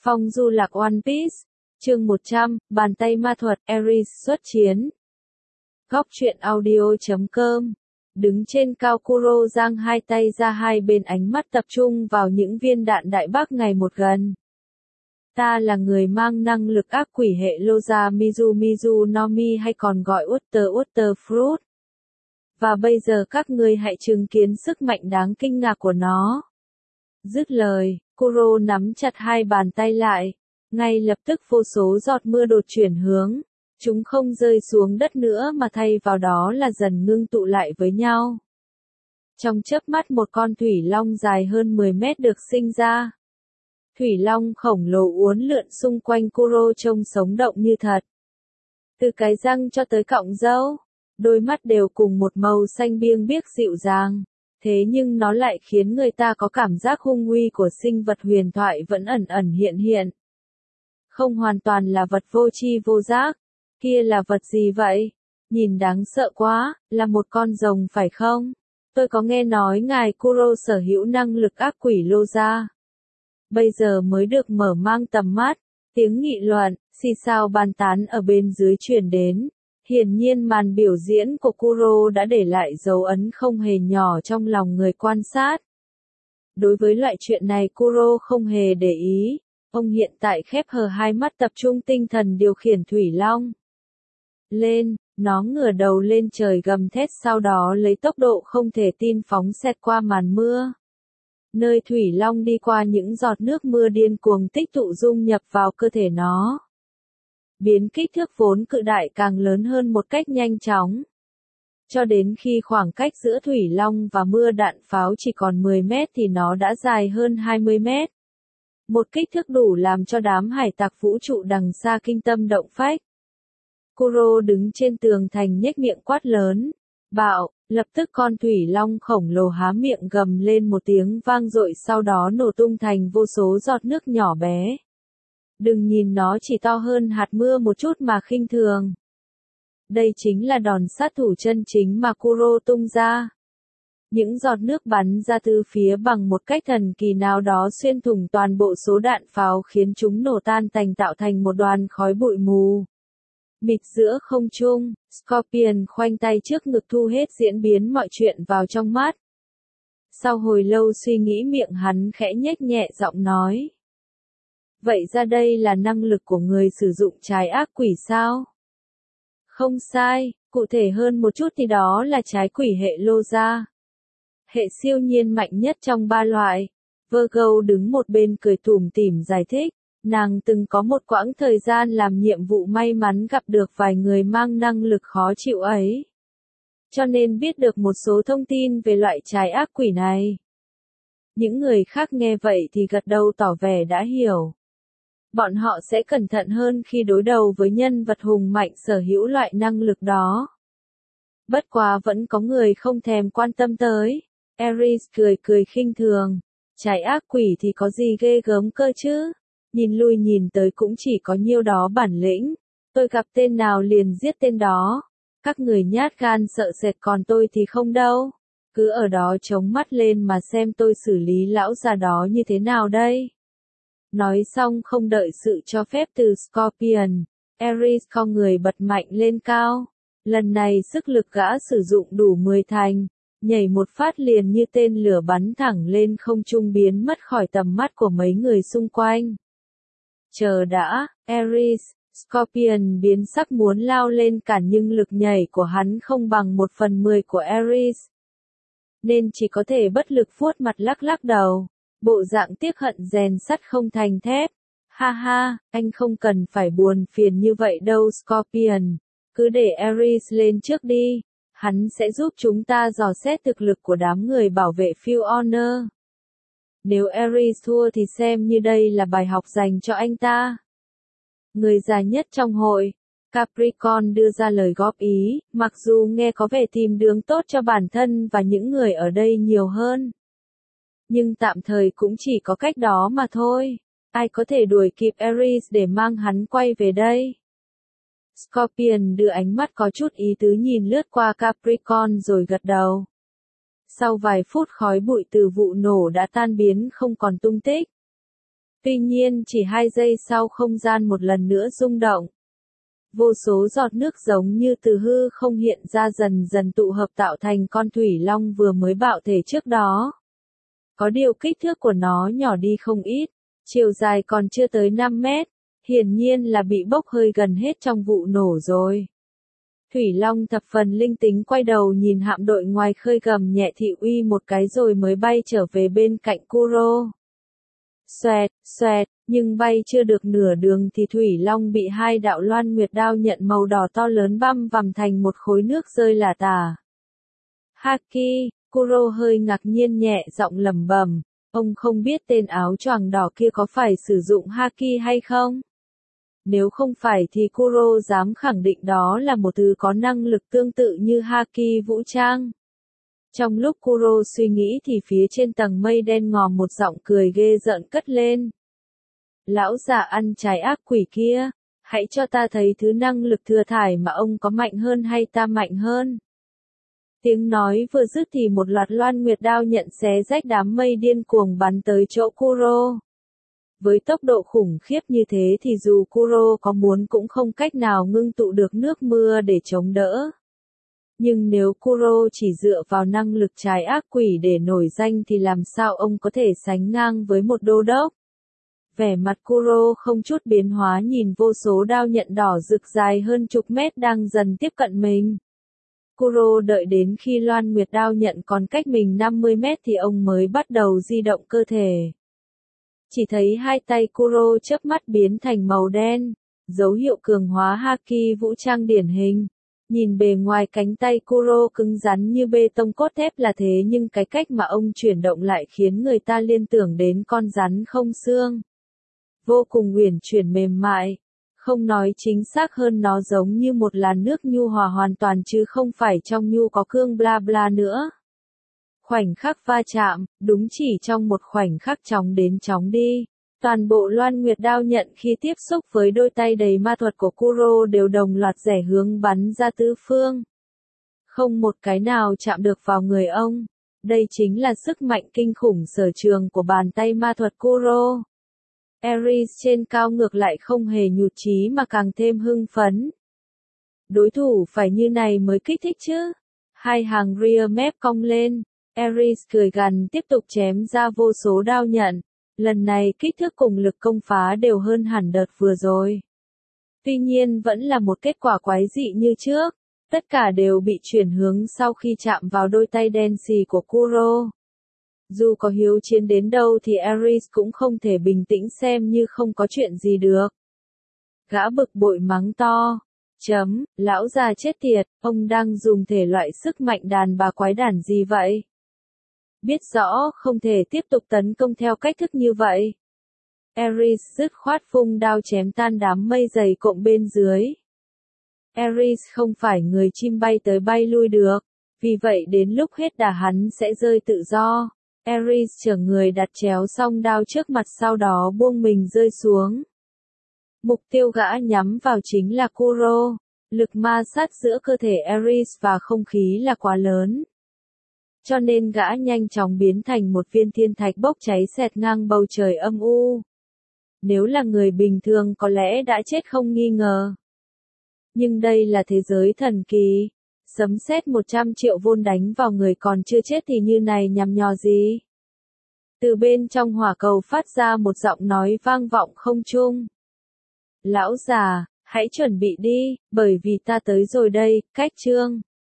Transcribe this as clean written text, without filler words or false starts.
Phong du lạc One Piece, chương 100, bàn tay ma thuật, Ares xuất chiến. Góc truyện audio.com. Đứng trên cao, Kuro giang hai tay ra hai bên, ánh mắt tập trung vào những viên đạn đại bác ngày một gần. Ta là người mang năng lực ác quỷ hệ Loza Mizu no Mi, hay còn gọi Utter Fruit. Và bây giờ các ngươi hãy chứng kiến sức mạnh đáng kinh ngạc của nó. Dứt lời, Kuro nắm chặt hai bàn tay lại. Ngay lập tức vô số giọt mưa đột chuyển hướng. Chúng không rơi xuống đất nữa mà thay vào đó là dần ngưng tụ lại với nhau. Trong chớp mắt, một con thủy long dài hơn 10 mét được sinh ra. Thủy long khổng lồ uốn lượn xung quanh Kuro trông sống động như thật. Từ cái răng cho tới cọng râu, đôi mắt đều cùng một màu xanh biếc biếc dịu dàng. Thế nhưng nó lại khiến người ta có cảm giác hung uy của sinh vật huyền thoại vẫn ẩn ẩn hiện hiện. Không hoàn toàn là vật vô tri vô giác. Kia là vật gì vậy? Nhìn đáng sợ quá, là một con rồng phải không? Tôi có nghe nói ngài Kuro sở hữu năng lực ác quỷ Loza. Bây giờ mới được mở mang tầm mắt, tiếng nghị luận, xì xào bàn tán ở bên dưới truyền đến. Hiển nhiên màn biểu diễn của Kuro đã để lại dấu ấn không hề nhỏ trong lòng người quan sát. Đối với loại chuyện này, Kuro không hề để ý. Ông hiện tại khép hờ hai mắt, tập trung tinh thần điều khiển thủy long. Lên, nó ngửa đầu lên trời gầm thét, sau đó lấy tốc độ không thể tin phóng xẹt qua màn mưa. Nơi thủy long đi qua, những giọt nước mưa điên cuồng tích tụ dung nhập vào cơ thể nó. Biến kích thước vốn cự đại càng lớn hơn một cách nhanh chóng. Cho đến khi khoảng cách giữa thủy long và mưa đạn pháo chỉ còn 10 mét thì nó đã dài hơn 20 mét. Một kích thước đủ làm cho đám hải tặc vũ trụ đằng xa kinh tâm động phách. Kuro đứng trên tường thành nhếch miệng quát lớn. Bạo, lập tức con thủy long khổng lồ há miệng gầm lên một tiếng vang dội, sau đó nổ tung thành vô số giọt nước nhỏ bé. Đừng nhìn nó chỉ to hơn hạt mưa một chút mà khinh thường. Đây chính là đòn sát thủ chân chính mà Kuro tung ra. Những giọt nước bắn ra từ phía bằng một cách thần kỳ nào đó, xuyên thủng toàn bộ số đạn pháo, khiến chúng nổ tan tành, tạo thành một đoàn khói bụi mù mịt giữa không trung. Scorpion khoanh tay trước ngực, thu hết diễn biến mọi chuyện vào trong mắt. Sau hồi lâu suy nghĩ, miệng hắn khẽ nhếch nhẹ giọng nói. Vậy ra đây là năng lực của người sử dụng trái ác quỷ sao? Không sai, cụ thể hơn một chút thì đó là trái quỷ hệ Loza. Hệ siêu nhiên mạnh nhất trong ba loại. Virgo đứng một bên cười tủm tỉm giải thích. Nàng từng có một quãng thời gian làm nhiệm vụ, may mắn gặp được vài người mang năng lực khó chịu ấy. Cho nên biết được một số thông tin về loại trái ác quỷ này. Những người khác nghe vậy thì gật đầu tỏ vẻ đã hiểu. Bọn họ sẽ cẩn thận hơn khi đối đầu với nhân vật hùng mạnh sở hữu loại năng lực đó. Bất quá vẫn có người không thèm quan tâm tới. Ares cười khinh thường. Trái ác quỷ thì có gì ghê gớm cơ chứ? Nhìn lui nhìn tới cũng chỉ có nhiêu đó bản lĩnh. Tôi gặp tên nào liền giết tên đó. Các người nhát gan sợ sệt, còn tôi thì không đâu. Cứ ở đó chống mắt lên mà xem tôi xử lý lão già đó như thế nào đây. Nói xong không đợi sự cho phép từ Scorpion, Ares khom người bật mạnh lên cao. Lần này sức lực gã sử dụng đủ 10 thành, nhảy một phát liền như tên lửa bắn thẳng lên không trung, biến mất khỏi tầm mắt của mấy người xung quanh. Chờ đã, Ares. Scorpion biến sắc muốn lao lên cản, nhưng lực nhảy của hắn không bằng 1/10 của Ares. Nên chỉ có thể bất lực vuốt mặt lắc đầu. Bộ dạng tiếc hận rèn sắt không thành thép. Ha ha, anh không cần phải buồn phiền như vậy đâu Scorpion. Cứ để Ares lên trước đi. Hắn sẽ giúp chúng ta dò xét thực lực của đám người bảo vệ Field Honor. Nếu Ares thua thì xem như đây là bài học dành cho anh ta. Người già nhất trong hội, Capricorn đưa ra lời góp ý, mặc dù nghe có vẻ tìm đường tốt cho bản thân và những người ở đây nhiều hơn. Nhưng tạm thời cũng chỉ có cách đó mà thôi. Ai có thể đuổi kịp Ares để mang hắn quay về đây? Scorpion đưa ánh mắt có chút ý tứ nhìn lướt qua Capricorn rồi gật đầu. Sau vài phút, khói bụi từ vụ nổ đã tan biến không còn tung tích. Tuy nhiên chỉ 2 giây sau không gian một lần nữa rung động. Vô số giọt nước giống như từ hư không hiện ra dần dần tụ hợp tạo thành con thủy long vừa mới bạo thể trước đó. Có điều kích thước của nó nhỏ đi không ít, chiều dài còn chưa tới 5 mét, hiển nhiên là bị bốc hơi gần hết trong vụ nổ rồi. Thủy Long thập phần linh tính quay đầu nhìn hạm đội ngoài khơi gầm nhẹ thị uy một cái rồi mới bay trở về bên cạnh Kuro. Xoẹt, xoẹt, nhưng bay chưa được nửa đường thì Thủy Long bị 2 đạo loan nguyệt đao nhận màu đỏ to lớn băm vằm thành một khối nước rơi lả tả. Haki, Kuro hơi ngạc nhiên nhẹ giọng lẩm bẩm, ông không biết tên áo choàng đỏ kia có phải sử dụng Haki hay không? Nếu không phải thì Kuro dám khẳng định đó là một thứ có năng lực tương tự như Haki vũ trang. Trong lúc Kuro suy nghĩ thì phía trên tầng mây đen ngòm một giọng cười ghê rợn cất lên. Lão già ăn trái ác quỷ kia, hãy cho ta thấy thứ năng lực thừa thải mà ông có mạnh hơn hay ta mạnh hơn. Tiếng nói vừa dứt thì một loạt loan nguyệt đao nhận xé rách đám mây điên cuồng bắn tới chỗ Kuro. Với tốc độ khủng khiếp như thế thì dù Kuro có muốn cũng không cách nào ngưng tụ được nước mưa để chống đỡ. Nhưng nếu Kuro chỉ dựa vào năng lực trái ác quỷ để nổi danh thì làm sao ông có thể sánh ngang với một đô đốc? Vẻ mặt Kuro không chút biến hóa nhìn vô số đao nhận đỏ rực dài hơn chục mét đang dần tiếp cận mình. Kuro đợi đến khi loan nguyệt đao nhận còn cách mình 50 mét thì ông mới bắt đầu di động cơ thể. Chỉ thấy hai tay Kuro chớp mắt biến thành màu đen, dấu hiệu cường hóa Haki vũ trang điển hình. Nhìn bề ngoài cánh tay Kuro cứng rắn như bê tông cốt thép là thế nhưng cái cách mà ông chuyển động lại khiến người ta liên tưởng đến con rắn không xương. Vô cùng uyển chuyển mềm mại. Không nói chính xác hơn nó giống như một làn nước nhu hòa hoàn toàn chứ không phải trong nhu có cương bla bla nữa. Khoảnh khắc va chạm, đúng chỉ trong một khoảnh khắc chóng đến chóng đi. Toàn bộ loan nguyệt đao nhận khi tiếp xúc với đôi tay đầy ma thuật của Kuro đều đồng loạt rẽ hướng bắn ra tứ phương. Không một cái nào chạm được vào người ông. Đây chính là sức mạnh kinh khủng sở trường của bàn tay ma thuật Kuro. Ares trên cao ngược lại không hề nhụt chí mà càng thêm hưng phấn. Đối thủ phải như này mới kích thích chứ. Hai hàng rear mép cong lên. Ares cười gằn tiếp tục chém ra vô số đao nhận. Lần này kích thước cùng lực công phá đều hơn hẳn đợt vừa rồi. Tuy nhiên vẫn là một kết quả quái dị như trước. Tất cả đều bị chuyển hướng sau khi chạm vào đôi tay đen xì của Kuro. Dù có hiếu chiến đến đâu thì Ares cũng không thể bình tĩnh xem như không có chuyện gì được. Gã bực bội mắng to. Lão già chết tiệt, ông đang dùng thể loại sức mạnh đàn bà quái đản gì vậy? Biết rõ không thể tiếp tục tấn công theo cách thức như vậy. Ares dứt khoát phung đao chém tan đám mây dày cộm bên dưới. Ares không phải người chim bay tới bay lui được, vì vậy đến lúc hết đà hắn sẽ rơi tự do. Ares chở người đặt chéo song đao trước mặt sau đó buông mình rơi xuống. Mục tiêu gã nhắm vào chính là Kuro. Lực ma sát giữa cơ thể Ares và không khí là quá lớn. Cho nên gã nhanh chóng biến thành một viên thiên thạch bốc cháy xẹt ngang bầu trời âm u. Nếu là người bình thường có lẽ đã chết không nghi ngờ. Nhưng đây là thế giới thần kỳ. Sấm sét 100 triệu vôn đánh vào người còn chưa chết thì như này nhằm nhò gì? Từ bên trong hỏa cầu phát ra một giọng nói vang vọng không trung. Lão già, hãy chuẩn bị đi, bởi vì ta tới rồi đây, cách chương.